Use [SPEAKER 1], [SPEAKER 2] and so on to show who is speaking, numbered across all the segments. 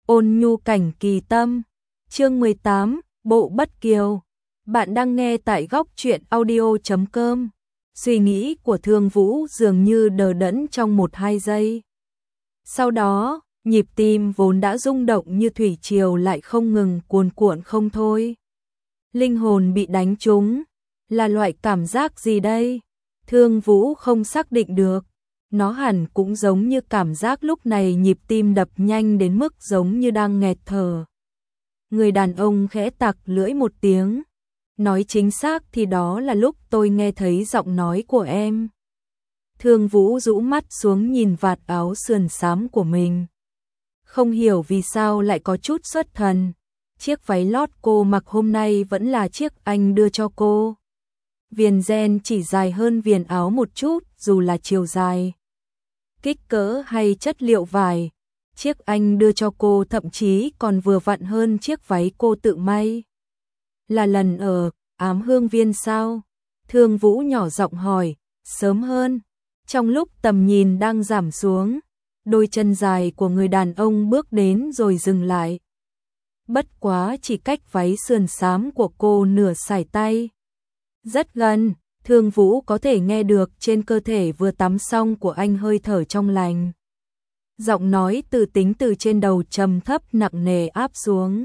[SPEAKER 1] Ôn nhu cảnh kỳ tâm. Chương 18, Bộ Bất Kiều. Bạn đang nghe tại góc truyện audio.com. Suy nghĩ của Thương Vũ dường như đờ đẫn trong 1-2 giây. Sau đó, nhịp tim vốn đã rung động như thủy triều lại không ngừng cuồn cuộn không thôi. Linh hồn bị đánh trúng, là loại cảm giác gì đây? Thương Vũ không xác định được. Nó hẳn cũng giống như cảm giác lúc này nhịp tim đập nhanh đến mức giống như đang nghẹt thở. Người đàn ông khẽ tặc lưỡi một tiếng. Nói chính xác thì đó là lúc tôi nghe thấy giọng nói của em. Thương Vũ rũ mắt xuống nhìn vạt áo sườn xám của mình. Không hiểu vì sao lại có chút xuất thần. Chiếc váy lót cô mặc hôm nay vẫn là chiếc anh đưa cho cô. Viền ren chỉ dài hơn viền áo một chút dù là chiều dài. Kích cỡ hay chất liệu vải, chiếc anh đưa cho cô thậm chí còn vừa vặn hơn chiếc váy cô tự may. Là lần ở Ám Hương Viên sao? Thương Vũ nhỏ giọng hỏi, sớm hơn. Trong lúc tầm nhìn đang giảm xuống, đôi chân dài của người đàn ông bước đến rồi dừng lại. Bất quá chỉ cách váy sườn xám của cô nửa sải tay. Rất gần. Thương Vũ có thể nghe được trên cơ thể vừa tắm xong của anh hơi thở trong lành. Giọng nói từ tính từ trên đầu trầm thấp nặng nề áp xuống.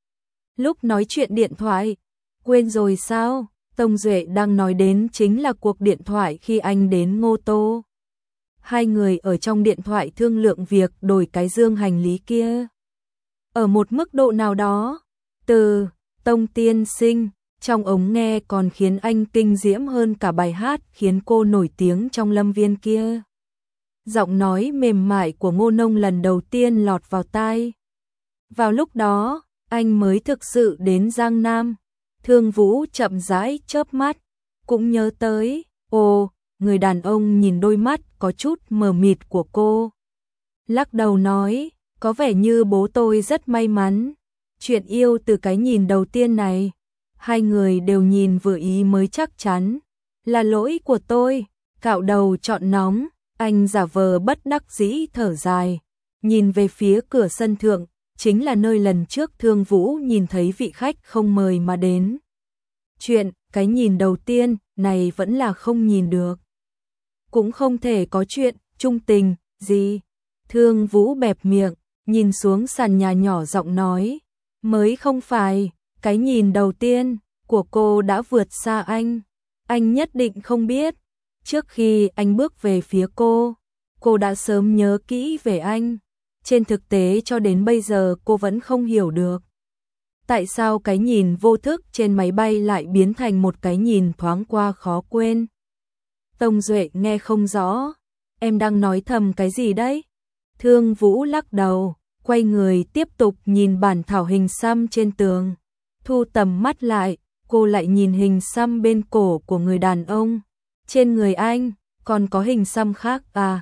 [SPEAKER 1] Lúc nói chuyện điện thoại, quên rồi sao? Tông Duệ đang nói đến chính là cuộc điện thoại khi anh đến Ngô Tô. Hai người ở trong điện thoại thương lượng việc đổi cái dương hành lý kia. Ở một mức độ nào đó, từ Tông tiên sinh trong ống nghe còn khiến anh kinh diễm hơn cả bài hát khiến cô nổi tiếng trong Lâm Viên kia. Giọng nói mềm mại của Ngô Nông lần đầu tiên lọt vào tai. Vào lúc đó, anh mới thực sự đến Giang Nam. Thương Vũ chậm rãi chớp mắt, cũng nhớ tới, người đàn ông nhìn đôi mắt có chút mờ mịt của cô. Lắc đầu nói, có vẻ như bố tôi rất may mắn. Chuyện yêu từ cái nhìn đầu tiên này. Hai người đều nhìn vừa ý mới chắc chắn. Là lỗi của tôi, cạo đầu chọn nóng, anh giả vờ bất đắc dĩ thở dài. Nhìn về phía cửa sân thượng, chính là nơi lần trước Thương Vũ nhìn thấy vị khách không mời mà đến. Chuyện, cái nhìn đầu tiên, này vẫn là không nhìn được. Cũng không thể có chuyện, trung tình, gì. Thương Vũ bẹp miệng, nhìn xuống sàn nhà nhỏ giọng nói. Mới không phải. Cái nhìn đầu tiên của cô đã vượt xa anh nhất định không biết. Trước khi anh bước về phía cô đã sớm nhớ kỹ về anh. Trên thực tế cho đến bây giờ cô vẫn không hiểu được. Tại sao cái nhìn vô thức trên máy bay lại biến thành một cái nhìn thoáng qua khó quên. Tông Duệ nghe không rõ. Em đang nói thầm cái gì đấy? Thương Vũ lắc đầu, quay người tiếp tục nhìn bản thảo hình xăm trên tường. Thu tầm mắt lại, cô lại nhìn hình xăm bên cổ của người đàn ông. Trên người anh, còn có hình xăm khác à?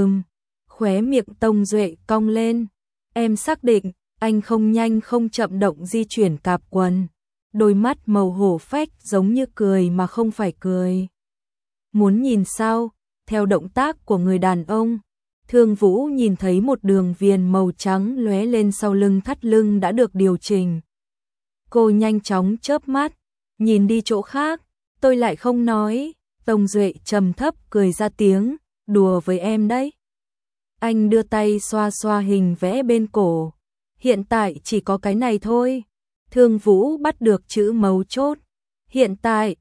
[SPEAKER 1] Khóe miệng Tông Duệ cong lên. Em xác định, anh không nhanh không chậm động di chuyển cạp quần. Đôi mắt màu hổ phách giống như cười mà không phải cười. Muốn nhìn sao? Theo động tác của người đàn ông, Thương Vũ nhìn thấy một đường viền màu trắng lóe lên sau lưng thắt lưng đã được điều chỉnh. Cô nhanh chóng chớp mắt, nhìn đi chỗ khác, tôi lại không nói. Tông Duệ trầm thấp cười ra tiếng, đùa với em đấy. Anh đưa tay xoa xoa hình vẽ bên cổ. Hiện tại chỉ có cái này thôi. Thương Vũ bắt được chữ mấu chốt. Hiện tại,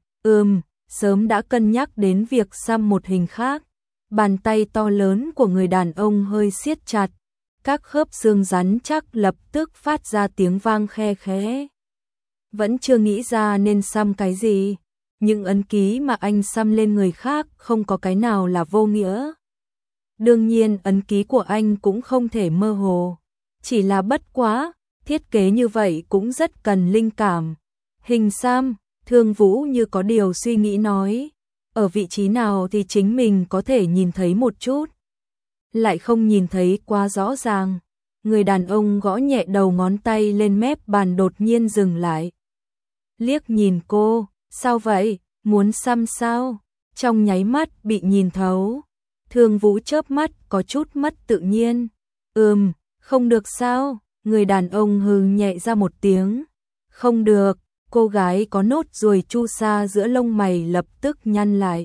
[SPEAKER 1] sớm đã cân nhắc đến việc xăm một hình khác. Bàn tay to lớn của người đàn ông hơi siết chặt. Các khớp xương rắn chắc lập tức phát ra tiếng vang khe khẽ. Vẫn chưa nghĩ ra nên xăm cái gì. Những ấn ký mà anh xăm lên người khác không có cái nào là vô nghĩa. Đương nhiên ấn ký của anh cũng không thể mơ hồ. Chỉ là bất quá, thiết kế như vậy cũng rất cần linh cảm. Hình xăm, Thương Vũ như có điều suy nghĩ nói. Ở vị trí nào thì chính mình có thể nhìn thấy một chút. Lại không nhìn thấy quá rõ ràng. Người đàn ông gõ nhẹ đầu ngón tay lên mép bàn đột nhiên dừng lại. Liếc nhìn cô, sao vậy, muốn xăm sao? Trong nháy mắt bị nhìn thấu. Thương Vũ chớp mắt có chút mất tự nhiên. Không được sao? Người đàn ông hừ nhẹ ra một tiếng. Không được, cô gái có nốt ruồi chu sa giữa lông mày lập tức nhăn lại.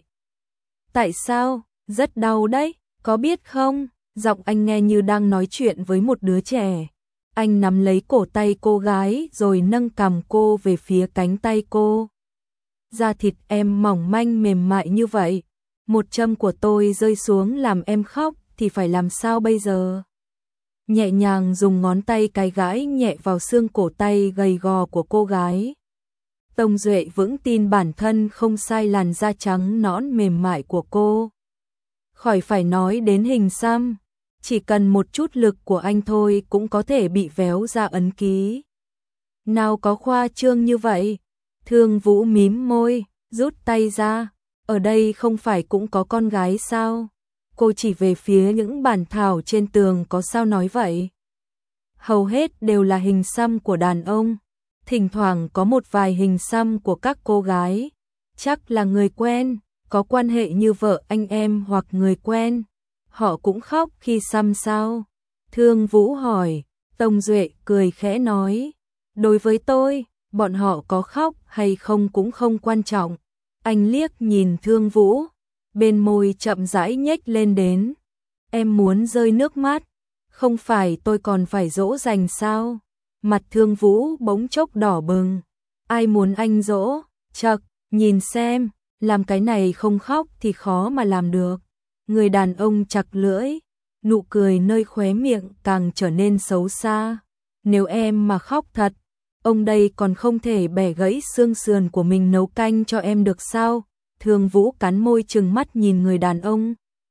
[SPEAKER 1] Tại sao? Rất đau đấy, có biết không? Giọng anh nghe như đang nói chuyện với một đứa trẻ. Anh nắm lấy cổ tay cô gái rồi nâng cằm cô về phía cánh tay cô. Da thịt em mỏng manh mềm mại như vậy. Một châm của tôi rơi xuống làm em khóc thì phải làm sao bây giờ? Nhẹ nhàng dùng ngón tay cái gãi nhẹ vào xương cổ tay gầy gò của cô gái. Tông Duệ vững tin bản thân không sai làn da trắng nõn mềm mại của cô. Khỏi phải nói đến hình xăm, chỉ cần một chút lực của anh thôi cũng có thể bị véo ra ấn ký. Nào có khoa trương như vậy? Thương Vũ mím môi, rút tay ra. Ở đây không phải cũng có con gái sao? Cô chỉ về phía những bản thảo trên tường có sao nói vậy? Hầu hết đều là hình xăm của đàn ông. Thỉnh thoảng có một vài hình xăm của các cô gái. Chắc là người quen, có quan hệ như vợ anh em hoặc người quen. Họ cũng khóc khi xăm sao? Thương Vũ hỏi. Tông Duệ cười khẽ nói. Đối với tôi, bọn họ có khóc hay không cũng không quan trọng. Anh liếc nhìn Thương Vũ, bên môi chậm rãi nhếch lên đến. Em muốn rơi nước mắt, không phải tôi còn phải dỗ dành sao? Mặt Thương Vũ bỗng chốc đỏ bừng. Ai muốn anh dỗ? Chậc, nhìn xem, làm cái này không khóc thì khó mà làm được. Người đàn ông chặt lưỡi, nụ cười nơi khóe miệng càng trở nên xấu xa. Nếu em mà khóc thật, ông đây còn không thể bẻ gãy xương sườn của mình nấu canh cho em được sao? Thương Vũ cắn môi trừng mắt nhìn người đàn ông.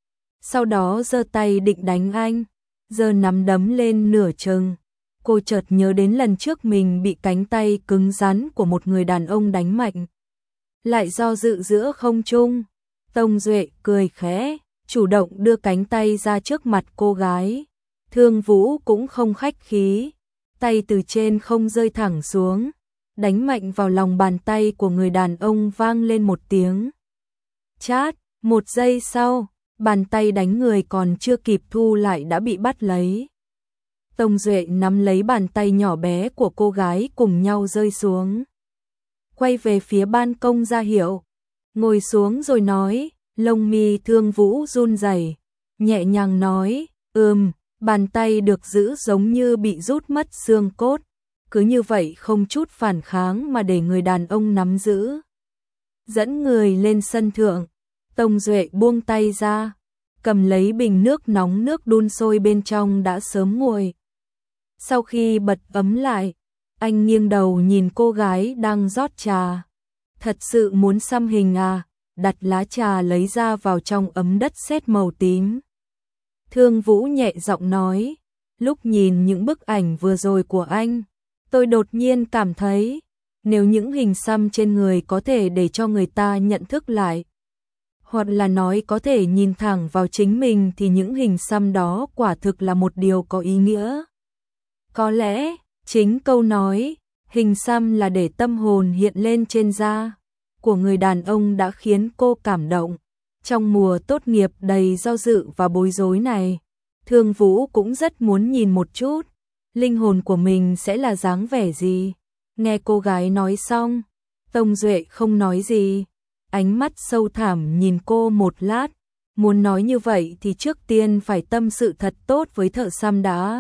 [SPEAKER 1] Sau đó giơ tay định đánh anh, giơ nắm đấm lên nửa chừng. Cô chợt nhớ đến lần trước mình bị cánh tay cứng rắn của một người đàn ông đánh mạnh. Lại do dự giữa không trung. Tông Duệ cười khẽ, chủ động đưa cánh tay ra trước mặt cô gái. Thương Vũ cũng không khách khí, tay từ trên không rơi thẳng xuống, đánh mạnh vào lòng bàn tay của người đàn ông vang lên một tiếng. Chát, một giây sau, bàn tay đánh người còn chưa kịp thu lại đã bị bắt lấy. Tông Duệ nắm lấy bàn tay nhỏ bé của cô gái cùng nhau rơi xuống. Quay về phía ban công ra hiệu, ngồi xuống rồi nói, lông mi Thương Vũ run rẩy, nhẹ nhàng nói, bàn tay được giữ giống như bị rút mất xương cốt, cứ như vậy không chút phản kháng mà để người đàn ông nắm giữ. Dẫn người lên sân thượng, Tông Duệ buông tay ra, cầm lấy bình nước nóng, nước đun sôi bên trong đã sớm nguội. Sau khi bật ấm lại, anh nghiêng đầu nhìn cô gái đang rót trà. Thật sự muốn xăm hình à? Đặt lá trà lấy ra vào trong ấm đất sét màu tím. Thương Vũ nhẹ giọng nói, lúc nhìn những bức ảnh vừa rồi của anh, tôi đột nhiên cảm thấy, nếu những hình xăm trên người có thể để cho người ta nhận thức lại, hoặc là nói có thể nhìn thẳng vào chính mình thì những hình xăm đó quả thực là một điều có ý nghĩa. Có lẽ, chính câu nói, hình xăm là để tâm hồn hiện lên trên da của người đàn ông đã khiến cô cảm động. Trong mùa tốt nghiệp đầy do dự và bối rối này, Thương Vũ cũng rất muốn nhìn một chút, linh hồn của mình sẽ là dáng vẻ gì. Nghe cô gái nói xong, Tông Duệ không nói gì, ánh mắt sâu thẳm nhìn cô một lát, muốn nói như vậy thì trước tiên phải tâm sự thật tốt với thợ xăm đã.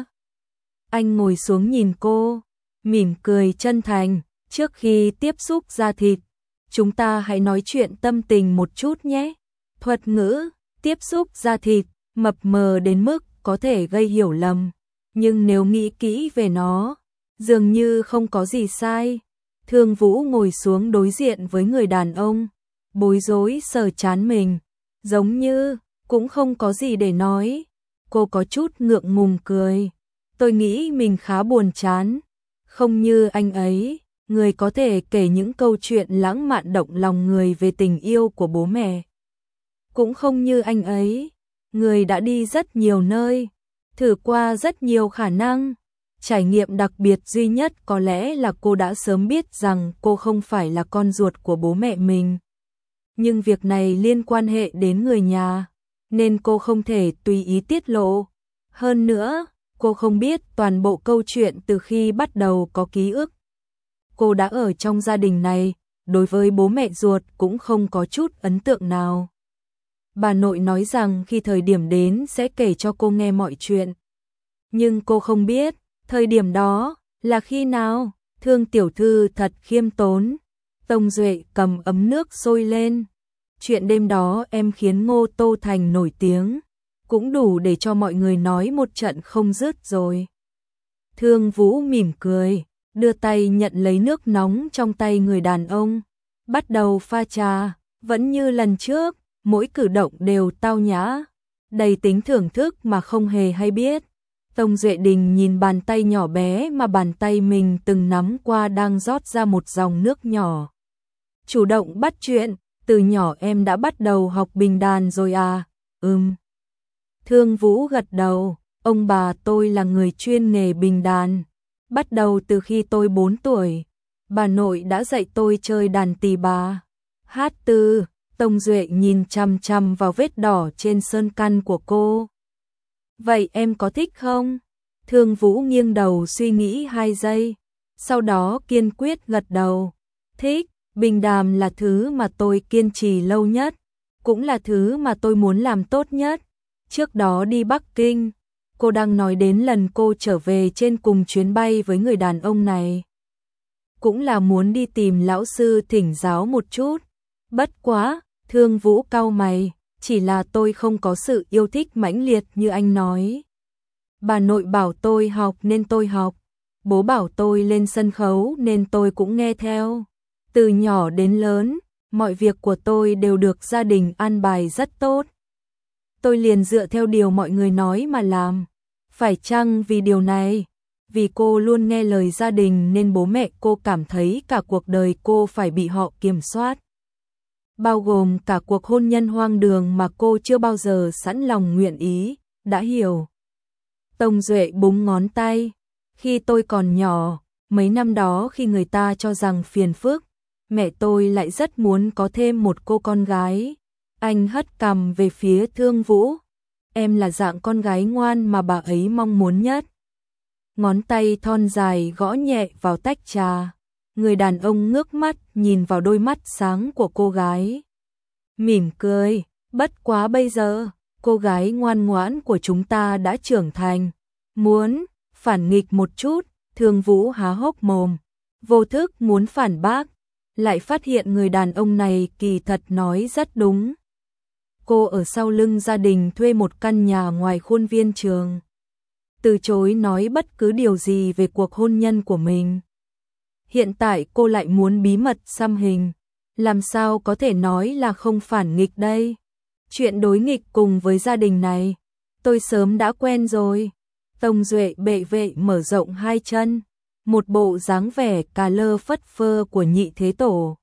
[SPEAKER 1] Anh ngồi xuống nhìn cô, mỉm cười chân thành, trước khi tiếp xúc da thịt, chúng ta hãy nói chuyện tâm tình một chút nhé. Thuật ngữ, tiếp xúc da thịt, mập mờ đến mức có thể gây hiểu lầm, nhưng nếu nghĩ kỹ về nó, dường như không có gì sai. Thương Vũ ngồi xuống đối diện với người đàn ông, bối rối sờ trán mình, giống như cũng không có gì để nói. Cô có chút ngượng ngùng cười. Tôi nghĩ mình khá buồn chán, không như anh ấy, người có thể kể những câu chuyện lãng mạn động lòng người về tình yêu của bố mẹ. Cũng không như anh ấy, người đã đi rất nhiều nơi, thử qua rất nhiều khả năng. Trải nghiệm đặc biệt duy nhất có lẽ là cô đã sớm biết rằng cô không phải là con ruột của bố mẹ mình. Nhưng việc này liên quan hệ đến người nhà, nên cô không thể tùy ý tiết lộ. Hơn nữa, Cô không biết toàn bộ câu chuyện từ khi bắt đầu có ký ức. Cô đã ở trong gia đình này, đối với bố mẹ ruột cũng không có chút ấn tượng nào. Bà nội nói rằng khi thời điểm đến sẽ kể cho cô nghe mọi chuyện. Nhưng cô không biết, thời điểm đó là khi nào. Thương tiểu thư thật khiêm tốn. Tông Duệ cầm ấm nước sôi lên. Chuyện đêm đó em khiến Ngô Tô Thành nổi tiếng, cũng đủ để cho mọi người nói một trận không dứt rồi. Thương Vũ mỉm cười, đưa tay nhận lấy nước nóng trong tay người đàn ông, bắt đầu pha trà, vẫn như lần trước, mỗi cử động đều tao nhã, đầy tính thưởng thức mà không hề hay biết. Tông Duệ Đình nhìn bàn tay nhỏ bé mà bàn tay mình từng nắm qua đang rót ra một dòng nước nhỏ. Chủ động bắt chuyện, từ nhỏ em đã bắt đầu học bình đàn rồi à? Thương Vũ gật đầu, ông bà tôi là người chuyên nghề bình đàn. Bắt đầu từ khi tôi 4 tuổi, bà nội đã dạy tôi chơi đàn tỳ bà. Hát từ, Tông Duệ nhìn chằm chằm vào vết đỏ trên sơn căn của cô. Vậy em có thích không? Thương Vũ nghiêng đầu suy nghĩ 2 giây, sau đó kiên quyết gật đầu. Thích, bình đàn là thứ mà tôi kiên trì lâu nhất, cũng là thứ mà tôi muốn làm tốt nhất. Trước đó đi Bắc Kinh, cô đang nói đến lần cô trở về trên cùng chuyến bay với người đàn ông này. Cũng là muốn đi tìm lão sư thỉnh giáo một chút. Bất quá, Thương Vũ cau mày, chỉ là tôi không có sự yêu thích mãnh liệt như anh nói. Bà nội bảo tôi học nên tôi học, bố bảo tôi lên sân khấu nên tôi cũng nghe theo. Từ nhỏ đến lớn, mọi việc của tôi đều được gia đình an bài rất tốt. Tôi liền dựa theo điều mọi người nói mà làm. Phải chăng vì điều này, vì cô luôn nghe lời gia đình nên bố mẹ cô cảm thấy cả cuộc đời cô phải bị họ kiểm soát. Bao gồm cả cuộc hôn nhân hoang đường mà cô chưa bao giờ sẵn lòng nguyện ý, đã hiểu. Tông Duệ búng ngón tay. Khi tôi còn nhỏ, mấy năm đó khi người ta cho rằng phiền phức, mẹ tôi lại rất muốn có thêm một cô con gái. Anh hất cằm về phía Thương Vũ. Em là dạng con gái ngoan mà bà ấy mong muốn nhất. Ngón tay thon dài gõ nhẹ vào tách trà. Người đàn ông ngước mắt nhìn vào đôi mắt sáng của cô gái. Mỉm cười, bất quá bây giờ, cô gái ngoan ngoãn của chúng ta đã trưởng thành. Muốn phản nghịch một chút, Thương Vũ há hốc mồm. Vô thức muốn phản bác, lại phát hiện người đàn ông này kỳ thật nói rất đúng. Cô ở sau lưng gia đình thuê một căn nhà ngoài khuôn viên trường. Từ chối nói bất cứ điều gì về cuộc hôn nhân của mình. Hiện tại cô lại muốn bí mật xăm hình. Làm sao có thể nói là không phản nghịch đây? Chuyện đối nghịch cùng với gia đình này, tôi sớm đã quen rồi. Tông Duệ bệ vệ mở rộng 2 chân. Một bộ dáng vẻ cà lơ phất phơ của nhị thế tổ.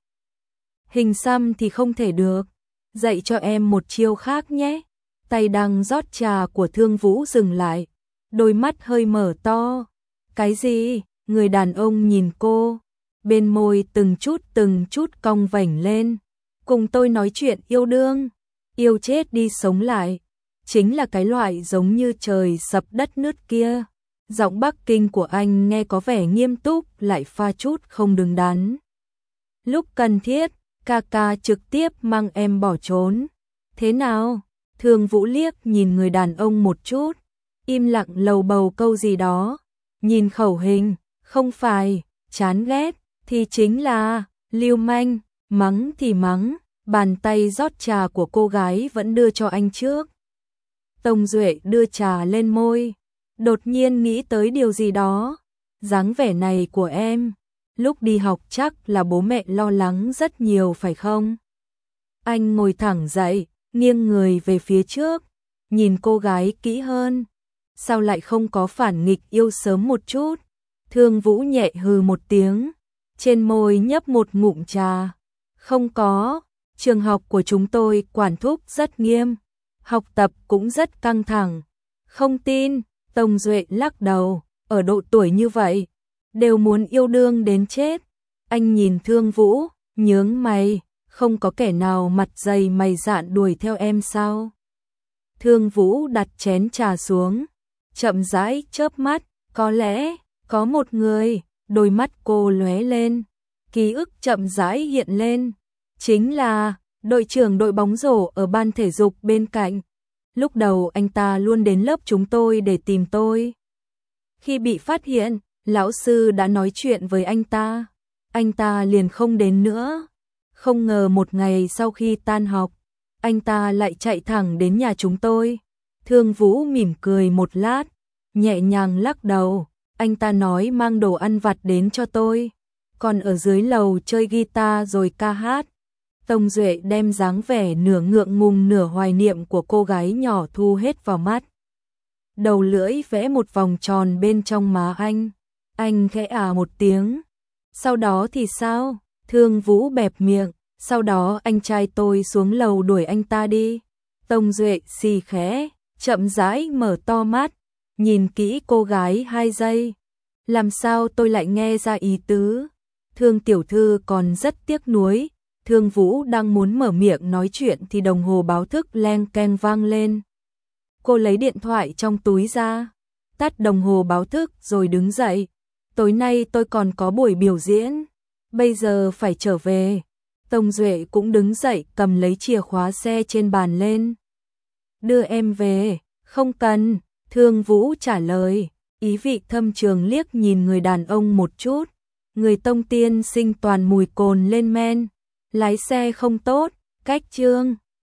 [SPEAKER 1] Hình xăm thì không thể được. Dạy cho em một chiêu khác nhé. Tay đang rót trà của Thương Vũ dừng lại. Đôi mắt hơi mở to. Cái gì? Người đàn ông nhìn cô. Bên môi từng chút cong vểnh lên. Cùng tôi nói chuyện yêu đương. Yêu chết đi sống lại. Chính là cái loại giống như trời sập đất nứt kia. Giọng Bắc Kinh của anh nghe có vẻ nghiêm túc lại pha chút không đứng đắn. Lúc cần thiết, ca ca trực tiếp mang em bỏ trốn. Thế nào? Thương Vũ liếc nhìn người đàn ông một chút. Im lặng lầu bầu câu gì đó. Nhìn khẩu hình, không phải, chán ghét, thì chính là, lưu manh, mắng thì mắng. Bàn tay rót trà của cô gái vẫn đưa cho anh trước. Tông Duệ đưa trà lên môi. Đột nhiên nghĩ tới điều gì đó. Dáng vẻ này của em, lúc đi học chắc là bố mẹ lo lắng rất nhiều phải không? Anh ngồi thẳng dậy, nghiêng người về phía trước, nhìn cô gái kỹ hơn. Sao lại không có phản nghịch yêu sớm một chút? Thương Vũ nhẹ hừ một tiếng, trên môi nhấp một ngụm trà. Không có, trường học của chúng tôi quản thúc rất nghiêm, học tập cũng rất căng thẳng. Không tin. Tông Duệ lắc đầu, ở độ tuổi như vậy, đều muốn yêu đương đến chết. Anh nhìn Thương Vũ, nhướng mày, không có kẻ nào mặt dày mày dạn đuổi theo em sao? Thương Vũ đặt chén trà xuống, chậm rãi chớp mắt, có lẽ, có một người, đôi mắt cô lóe lên, ký ức chậm rãi hiện lên, chính là đội trưởng đội bóng rổ ở ban thể dục bên cạnh. Lúc đầu anh ta luôn đến lớp chúng tôi để tìm tôi. Khi bị phát hiện, lão sư đã nói chuyện với anh ta liền không đến nữa. Không ngờ một ngày sau khi tan học, anh ta lại chạy thẳng đến nhà chúng tôi. Thương Vũ mỉm cười một lát, nhẹ nhàng lắc đầu, anh ta nói mang đồ ăn vặt đến cho tôi, còn ở dưới lầu chơi guitar rồi ca hát. Tông Duệ đem dáng vẻ nửa ngượng ngùng nửa hoài niệm của cô gái nhỏ thu hết vào mắt. Đầu lưỡi vẽ một vòng tròn bên trong má anh khẽ một tiếng. Sau đó thì sao? Thương Vũ bẹp miệng, sau đó anh trai tôi xuống lầu đuổi anh ta đi. Tông Duệ xì khẽ, chậm rãi mở to mắt, nhìn kỹ cô gái 2 giây. Làm sao tôi lại nghe ra ý tứ? Thương tiểu thư còn rất tiếc nuối. Thương Vũ đang muốn mở miệng nói chuyện thì đồng hồ báo thức leng keng vang lên. Cô lấy điện thoại trong túi ra, tắt đồng hồ báo thức rồi đứng dậy. Tối nay tôi còn có buổi biểu diễn, bây giờ phải trở về. Tông Duệ cũng đứng dậy cầm lấy chìa khóa xe trên bàn lên. Đưa em về, không cần, Thương Vũ trả lời, ý vị thâm trường liếc nhìn người đàn ông một chút. Người Tông tiên sinh toàn mùi cồn lên men, lái xe không tốt, cách chương.